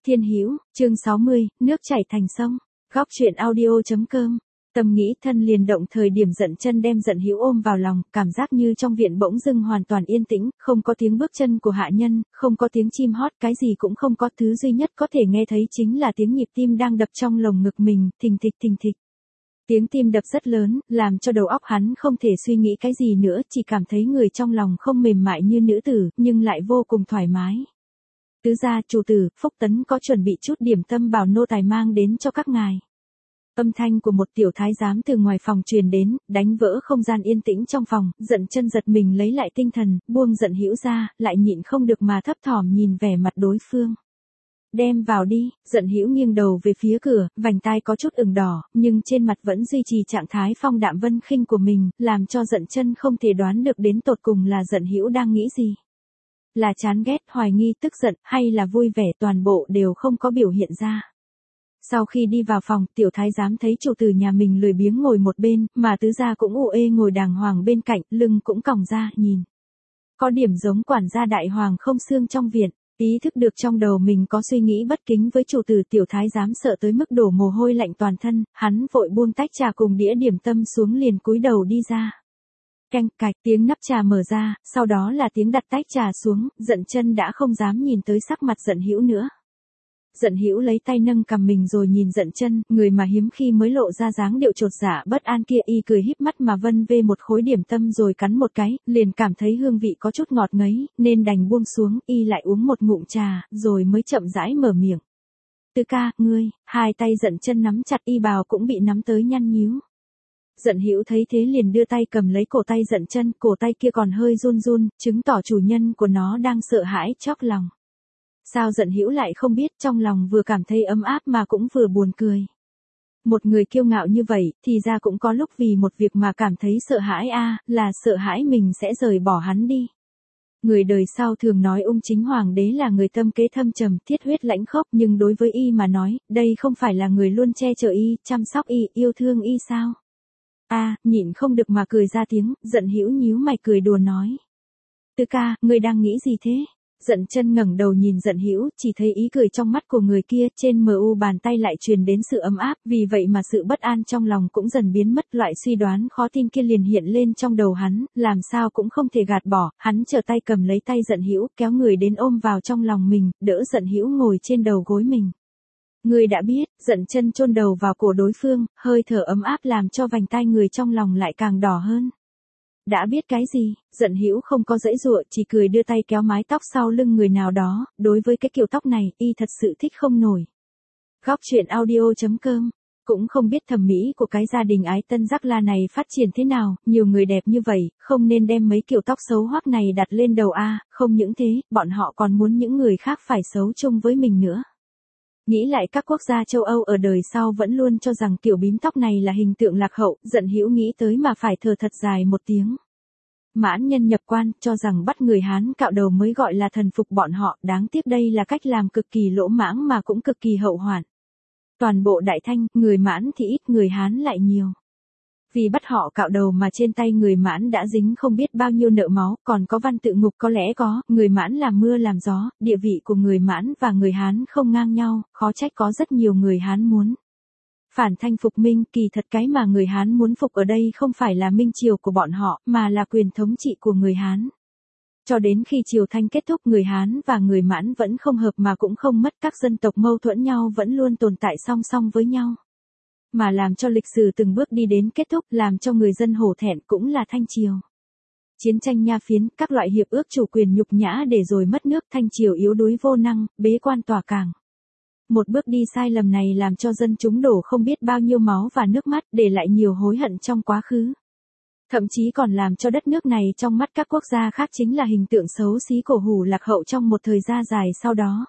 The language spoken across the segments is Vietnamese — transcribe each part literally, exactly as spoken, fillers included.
Thiên Hữu, chương sáu mươi, nước chảy thành sông. Góc truyện audio chấm com. Tâm nghĩ thân liền động thời điểm Dận Chân đem Dận Hữu ôm vào lòng, cảm giác như trong viện bỗng dưng hoàn toàn yên tĩnh, không có tiếng bước chân của hạ nhân, không có tiếng chim hót, cái gì cũng không có, thứ duy nhất có thể nghe thấy chính là tiếng nhịp tim đang đập trong lồng ngực mình, thình thịch thình thịch. Tiếng tim đập rất lớn, làm cho đầu óc hắn không thể suy nghĩ cái gì nữa, chỉ cảm thấy người trong lòng không mềm mại như nữ tử, nhưng lại vô cùng thoải mái. Tứ gia, chủ tử, Phúc Tấn có chuẩn bị chút điểm tâm bảo nô tài mang đến cho các ngài. Âm thanh của một tiểu thái giám từ ngoài phòng truyền đến, đánh vỡ không gian yên tĩnh trong phòng, Dận Chân giật mình lấy lại tinh thần, buông Dận Hữu ra, lại nhịn không được mà thấp thỏm nhìn vẻ mặt đối phương. Đem vào đi, Dận Hữu nghiêng đầu về phía cửa, vành tai có chút ửng đỏ, nhưng trên mặt vẫn duy trì trạng thái phong đạm vân khinh của mình, làm cho Dận Chân không thể đoán được đến tột cùng là Dận Hữu đang nghĩ gì. Là chán ghét, hoài nghi, tức giận, hay là vui vẻ, toàn bộ đều không có biểu hiện ra. Sau khi đi vào phòng, tiểu thái giám thấy chủ tử nhà mình lười biếng ngồi một bên, mà tứ gia cũng ù ê ngồi đàng hoàng bên cạnh, lưng cũng còng ra, nhìn. Có điểm giống quản gia đại hoàng không xương trong viện. Ý thức được trong đầu mình có suy nghĩ bất kính với chủ tử, tiểu thái giám sợ tới mức đổ mồ hôi lạnh toàn thân, hắn vội buông tách trà cùng đĩa điểm tâm xuống liền cúi đầu đi ra. Canh cạch, tiếng nắp trà mở ra, sau đó là tiếng đặt tách trà xuống, Dận Chân đã không dám nhìn tới sắc mặt Dận Hữu nữa. Dận Hữu lấy tay nâng cằm mình rồi nhìn Dận Chân, người mà hiếm khi mới lộ ra dáng điệu chột dạ bất an kia, y cười híp mắt mà vân vê một khối điểm tâm rồi cắn một cái, liền cảm thấy hương vị có chút ngọt ngấy, nên đành buông xuống, y lại uống một ngụm trà, rồi mới chậm rãi mở miệng. Tứ ca, ngươi, hai tay Dận Chân nắm chặt y bào cũng bị nắm tới nhăn nhíu. Dận Hữu thấy thế liền đưa tay cầm lấy cổ tay Dận Chân, cổ tay kia còn hơi run run, chứng tỏ chủ nhân của nó đang sợ hãi chóc lòng. Sao Dận Hữu lại không biết, trong lòng vừa cảm thấy ấm áp mà cũng vừa buồn cười. Một người kiêu ngạo như vậy, thì ra cũng có lúc vì một việc mà cảm thấy sợ hãi a, à, là sợ hãi mình sẽ rời bỏ hắn đi. Người đời sau thường nói ung chính hoàng đế là người tâm kế thâm trầm, thiết huyết lãnh khốc, nhưng đối với y mà nói, đây không phải là người luôn che chở y, chăm sóc y, yêu thương y sao? A, à, nhịn không được mà cười ra tiếng, Dận Hữu nhíu mày cười đùa nói. Tứ ca, ngươi đang nghĩ gì thế? Dận Chân ngẩng đầu nhìn Dận Hữu, chỉ thấy ý cười trong mắt của người kia, trên mờ u bàn tay lại truyền đến sự ấm áp, vì vậy mà sự bất an trong lòng cũng dần biến mất, loại suy đoán khó tin kia liền hiện lên trong đầu hắn, làm sao cũng không thể gạt bỏ, hắn trở tay cầm lấy tay Dận Hữu, kéo người đến ôm vào trong lòng mình, đỡ Dận Hữu ngồi trên đầu gối mình. Người đã biết, Dận Chân chôn đầu vào cổ đối phương, hơi thở ấm áp làm cho vành tai người trong lòng lại càng đỏ hơn. Đã biết cái gì? Dận Hữu không có giãy giụa, chỉ cười đưa tay kéo mái tóc sau lưng người nào đó, đối với cái kiểu tóc này, y thật sự thích không nổi. Góc truyện audio chấm com. Cũng không biết thẩm mỹ của cái gia đình ái tân Giác La này phát triển thế nào, nhiều người đẹp như vậy, không nên đem mấy kiểu tóc xấu hoắc này đặt lên đầu a, không những thế, bọn họ còn muốn những người khác phải xấu chung với mình nữa. Nghĩ lại các quốc gia châu Âu ở đời sau vẫn luôn cho rằng kiểu bím tóc này là hình tượng lạc hậu, Dận Hữu nghĩ tới mà phải thở thật dài một tiếng. Mãn nhân nhập quan, cho rằng bắt người Hán cạo đầu mới gọi là thần phục bọn họ, đáng tiếc đây là cách làm cực kỳ lỗ mãng mà cũng cực kỳ hậu hoạn. Toàn bộ Đại Thanh, người Mãn thì ít, người Hán lại nhiều. Vì bắt họ cạo đầu mà trên tay người Mãn đã dính không biết bao nhiêu nợ máu, còn có văn tự ngục có lẽ có, người Mãn làm mưa làm gió, địa vị của người Mãn và người Hán không ngang nhau, khó trách có rất nhiều người Hán muốn phản Thanh phục Minh, kỳ thật cái mà người Hán muốn phục ở đây không phải là Minh triều của bọn họ, mà là quyền thống trị của người Hán. Cho đến khi triều Thanh kết thúc, người Hán và người Mãn vẫn không hợp mà cũng không mất, các dân tộc mâu thuẫn nhau vẫn luôn tồn tại song song với nhau. Mà làm cho lịch sử từng bước đi đến kết thúc, làm cho người dân hổ thẹn cũng là Thanh triều. Chiến tranh nha phiến, các loại hiệp ước chủ quyền nhục nhã để rồi mất nước, Thanh triều yếu đuối vô năng, bế quan tỏa cảng. Một bước đi sai lầm này làm cho dân chúng đổ không biết bao nhiêu máu và nước mắt, để lại nhiều hối hận trong quá khứ. Thậm chí còn làm cho đất nước này trong mắt các quốc gia khác chính là hình tượng xấu xí cổ hủ lạc hậu trong một thời gian dài sau đó.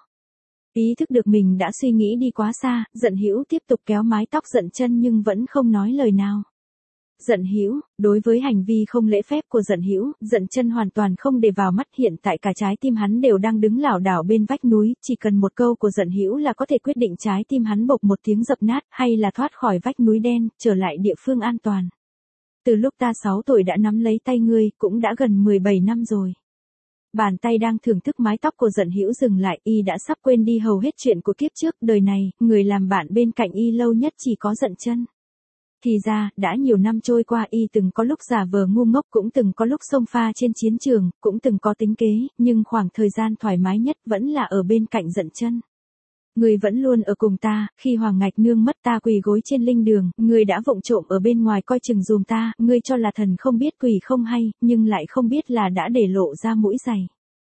Ý thức được mình đã suy nghĩ đi quá xa, Dận Hữu tiếp tục kéo mái tóc Dận Chân nhưng vẫn không nói lời nào. Dận Hữu, đối với hành vi không lễ phép của Dận Hữu, Dận Chân hoàn toàn không để vào mắt, hiện tại cả trái tim hắn đều đang đứng lảo đảo bên vách núi, chỉ cần một câu của Dận Hữu là có thể quyết định trái tim hắn bộc một tiếng dập nát, hay là thoát khỏi vách núi đen, trở lại địa phương an toàn. Từ lúc ta sáu tuổi đã nắm lấy tay ngươi, cũng đã gần mười bảy năm rồi. Bàn tay đang thưởng thức mái tóc của Dận Hữu dừng lại, y đã sắp quên đi hầu hết chuyện của kiếp trước, đời này, người làm bạn bên cạnh y lâu nhất chỉ có Dận Chân. Thì ra, đã nhiều năm trôi qua y từng có lúc giả vờ ngu ngốc, cũng từng có lúc xông pha trên chiến trường, cũng từng có tính kế, nhưng khoảng thời gian thoải mái nhất vẫn là ở bên cạnh Dận Chân. Ngươi vẫn luôn ở cùng ta, khi Hoàng Ngạch Nương mất ta quỳ gối trên linh đường, ngươi đã vụng trộm ở bên ngoài coi chừng dùm ta, ngươi cho là thần không biết quỷ không hay, nhưng lại không biết là đã để lộ ra mũi giày.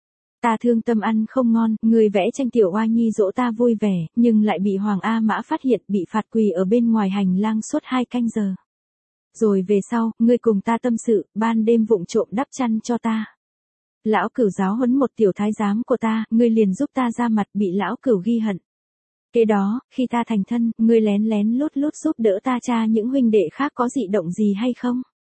Ta thương tâm ăn không ngon, ngươi vẽ tranh tiểu oa nhi dỗ ta vui vẻ, nhưng lại bị Hoàng A Mã phát hiện, bị phạt quỳ ở bên ngoài hành lang suốt hai canh giờ. Rồi về sau, ngươi cùng ta tâm sự, ban đêm vụng trộm đắp chăn cho ta. Lão Cửu giáo huấn một tiểu thái giám của ta, ngươi liền giúp ta ra mặt, bị lão Cửu ghi hận. Kế đó, khi ta thành thân, ngươi lén lén lút lút giúp đỡ ta tra những huynh đệ khác có dị động gì hay không?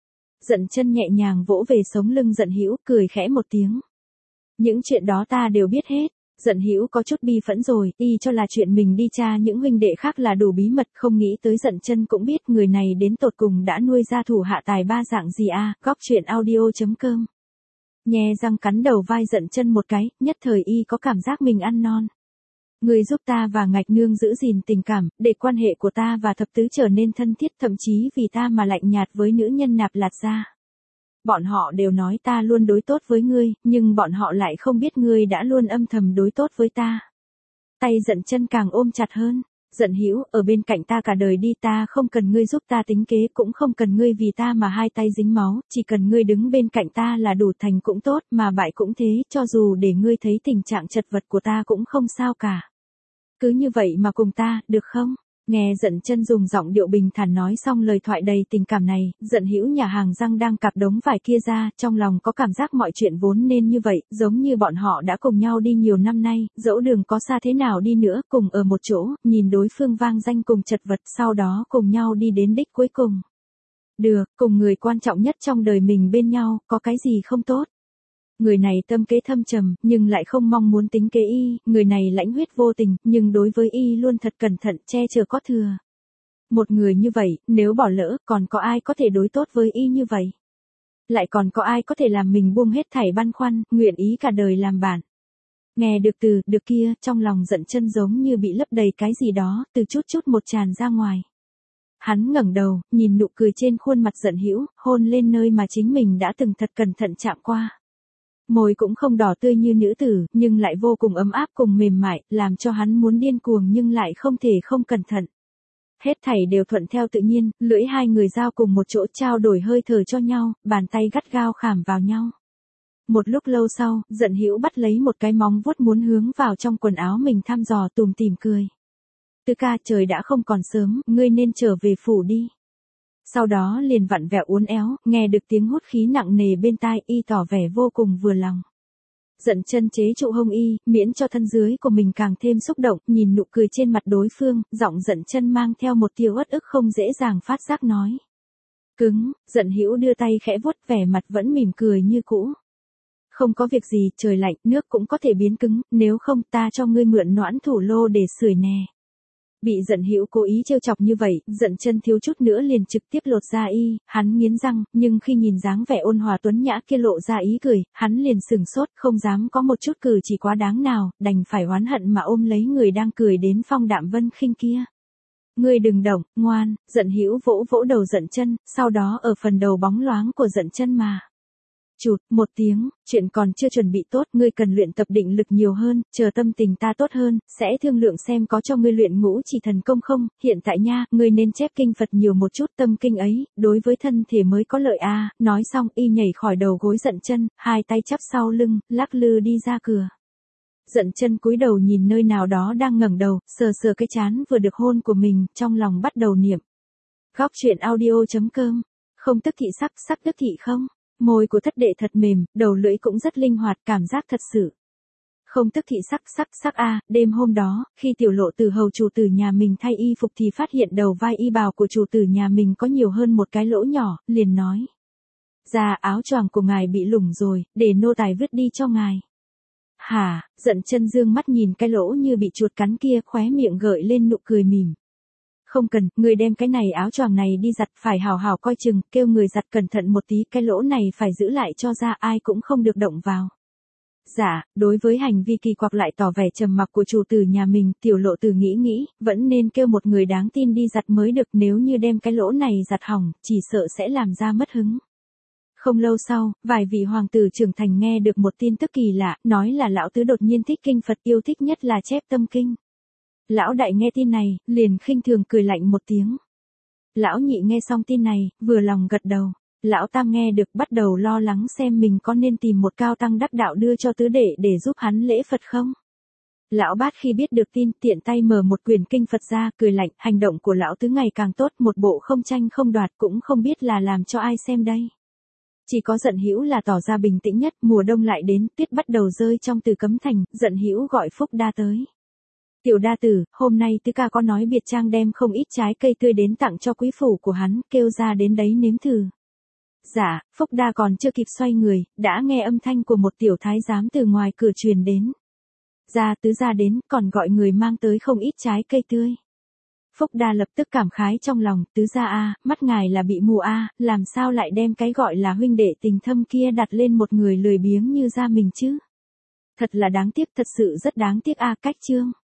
Dận Chân nhẹ nhàng vỗ về sống lưng Dận Hữu, cười khẽ một tiếng. Những chuyện đó ta đều biết hết. Dận Hữu có chút bi phẫn rồi, y cho là chuyện mình đi tra những huynh đệ khác là đủ bí mật, không nghĩ tới Dận Chân cũng biết người này đến tột cùng đã nuôi ra thủ hạ tài ba dạng gì à. Góc truyện audio chấm com. Nhe răng cắn đầu vai Dận Chân một cái, nhất thời y có cảm giác mình ăn non. Ngươi giúp ta và Ngạch Nương giữ gìn tình cảm, để quan hệ của ta và thập tứ trở nên thân thiết, thậm chí vì ta mà lạnh nhạt với nữ nhân Nạp Lạt gia. Bọn họ đều nói ta luôn đối tốt với ngươi, nhưng bọn họ lại không biết ngươi đã luôn âm thầm đối tốt với ta. Tay Dận Chân càng ôm chặt hơn. Dận Hữu, ở bên cạnh ta cả đời đi, ta không cần ngươi giúp ta tính kế, cũng không cần ngươi vì ta mà hai tay dính máu, chỉ cần ngươi đứng bên cạnh ta là đủ, thành cũng tốt, mà bại cũng thế, cho dù để ngươi thấy tình trạng chật vật của ta cũng không sao cả. Cứ như vậy mà cùng ta, được không? Nghe Dận Chân dùng giọng điệu bình thản nói xong lời thoại đầy tình cảm này, Dận Hữu nhà hàng răng đang cặp đống vải kia ra, trong lòng có cảm giác mọi chuyện vốn nên như vậy, giống như bọn họ đã cùng nhau đi nhiều năm nay, dẫu đường có xa thế nào đi nữa, cùng ở một chỗ, nhìn đối phương vang danh cùng chật vật, sau đó cùng nhau đi đến đích cuối cùng. Được, cùng người quan trọng nhất trong đời mình bên nhau, có cái gì không tốt? Người này tâm kế thâm trầm, nhưng lại không mong muốn tính kế y, người này lãnh huyết vô tình, nhưng đối với y luôn thật cẩn thận, che chở có thừa. Một người như vậy, nếu bỏ lỡ, còn có ai có thể đối tốt với y như vậy? Lại còn có ai có thể làm mình buông hết thảy băn khoăn, nguyện ý cả đời làm bạn? Nghe được từ, được kia, trong lòng Dận Chân giống như bị lấp đầy cái gì đó, từ chút chút một tràn ra ngoài. Hắn ngẩng đầu, nhìn nụ cười trên khuôn mặt Dận Hữu, hôn lên nơi mà chính mình đã từng thật cẩn thận chạm qua. Môi cũng không đỏ tươi như nữ tử, nhưng lại vô cùng ấm áp cùng mềm mại, làm cho hắn muốn điên cuồng nhưng lại không thể không cẩn thận. Hết thảy đều thuận theo tự nhiên, lưỡi hai người giao cùng một chỗ, trao đổi hơi thở cho nhau, bàn tay gắt gao khảm vào nhau. Một lúc lâu sau, Dận Hữu bắt lấy một cái móng vuốt muốn hướng vào trong quần áo mình thăm dò, tủm tỉm cười. Tứ ca, trời đã không còn sớm, ngươi nên trở về phủ đi. Sau đó liền vặn vẹo uốn éo, nghe được tiếng hút khí nặng nề bên tai, y tỏ vẻ vô cùng vừa lòng. Dận Chân chế trụ hông y, miễn cho thân dưới của mình càng thêm xúc động, nhìn nụ cười trên mặt đối phương, giọng Dận Chân mang theo một tia uất ức không dễ dàng phát giác nói. Cứng, Dận Hữu đưa tay khẽ vuốt, vẻ mặt vẫn mỉm cười như cũ. Không có việc gì, trời lạnh, nước cũng có thể biến cứng, nếu không ta cho ngươi mượn noãn thủ lô để sưởi nè. Bị Dận Hữu cố ý trêu chọc như vậy, Dận Chân thiếu chút nữa liền trực tiếp lột da y, hắn nghiến răng, nhưng khi nhìn dáng vẻ ôn hòa tuấn nhã kia lộ ra ý cười, hắn liền sừng sốt, không dám có một chút cử chỉ quá đáng nào, đành phải oán hận mà ôm lấy người đang cười đến phong đạm vân khinh kia. Ngươi đừng động, ngoan. Dận Hữu vỗ vỗ đầu Dận Chân, sau đó ở phần đầu bóng loáng của Dận Chân mà chụt một tiếng, chuyện còn chưa chuẩn bị tốt, ngươi cần luyện tập định lực nhiều hơn, chờ tâm tình ta tốt hơn, sẽ thương lượng xem có cho ngươi luyện ngũ chỉ thần công không, hiện tại nha, ngươi nên chép kinh Phật nhiều một chút, tâm kinh ấy, đối với thân thể mới có lợi a. À. Nói xong y nhảy khỏi đầu gối Dận Chân, hai tay chắp sau lưng, lắc lư đi ra cửa. Dận Chân cúi đầu nhìn nơi nào đó đang ngẩng đầu, sờ sờ cái trán vừa được hôn của mình, trong lòng bắt đầu niệm. Góc truyện audio chấm com, không tức thị sắc, sắc tức thị không. Môi của thất đệ thật mềm, đầu lưỡi cũng rất linh hoạt, cảm giác thật sự. Không tức thị sắc, sắc, sắc a. À, đêm hôm đó, khi Tiểu Lộ từ hầu chủ tử nhà mình thay y phục thì phát hiện đầu vai y bào của chủ tử nhà mình có nhiều hơn một cái lỗ nhỏ, liền nói. Dạ, áo choàng của ngài bị lủng rồi, để nô tài vứt đi cho ngài. Hả? Dận Chân dương mắt nhìn cái lỗ như bị chuột cắn kia, khóe miệng gợi lên nụ cười mỉm. Không cần, người đem cái này áo choàng này đi giặt, phải hào hào coi chừng, kêu người giặt cẩn thận một tí, cái lỗ này phải giữ lại cho ra, ai cũng không được động vào. Dạ, đối với hành vi kỳ quặc lại tỏ vẻ trầm mặc của chủ tử nhà mình, tiểu lộ tử nghĩ nghĩ, vẫn nên kêu một người đáng tin đi giặt mới được, nếu như đem cái lỗ này giặt hỏng, chỉ sợ sẽ làm ra mất hứng. Không lâu sau, vài vị hoàng tử trưởng thành nghe được một tin tức kỳ lạ, nói là lão tứ đột nhiên thích kinh Phật, yêu thích nhất là chép tâm kinh. Lão đại nghe tin này, liền khinh thường cười lạnh một tiếng. Lão nhị nghe xong tin này, vừa lòng gật đầu. Lão tam nghe được bắt đầu lo lắng xem mình có nên tìm một cao tăng đắc đạo đưa cho tứ đệ để giúp hắn lễ Phật không. Lão bát khi biết được tin, tiện tay mở một quyển kinh Phật ra, cười lạnh, hành động của lão tứ ngày càng tốt, một bộ không tranh không đoạt, cũng không biết là làm cho ai xem đây. Chỉ có Dận Hữu là tỏ ra bình tĩnh nhất, mùa đông lại đến, tuyết bắt đầu rơi trong Từ Cấm Thành, Dận Hữu gọi Phúc Đa tới. Tiểu đa tử, hôm nay tứ ca có nói biệt trang đem không ít trái cây tươi đến tặng cho quý phủ của hắn, kêu ra đến đấy nếm thử. Dạ, Phúc Đa còn chưa kịp xoay người, đã nghe âm thanh của một tiểu thái giám từ ngoài cửa truyền đến. Gia tứ gia đến, còn gọi người mang tới không ít trái cây tươi. Phúc Đa lập tức cảm khái trong lòng, tứ gia a, mắt ngài là bị mù a, làm sao lại đem cái gọi là huynh đệ tình thâm kia đặt lên một người lười biếng như gia mình chứ? Thật là đáng tiếc, thật sự rất đáng tiếc a, cách chương.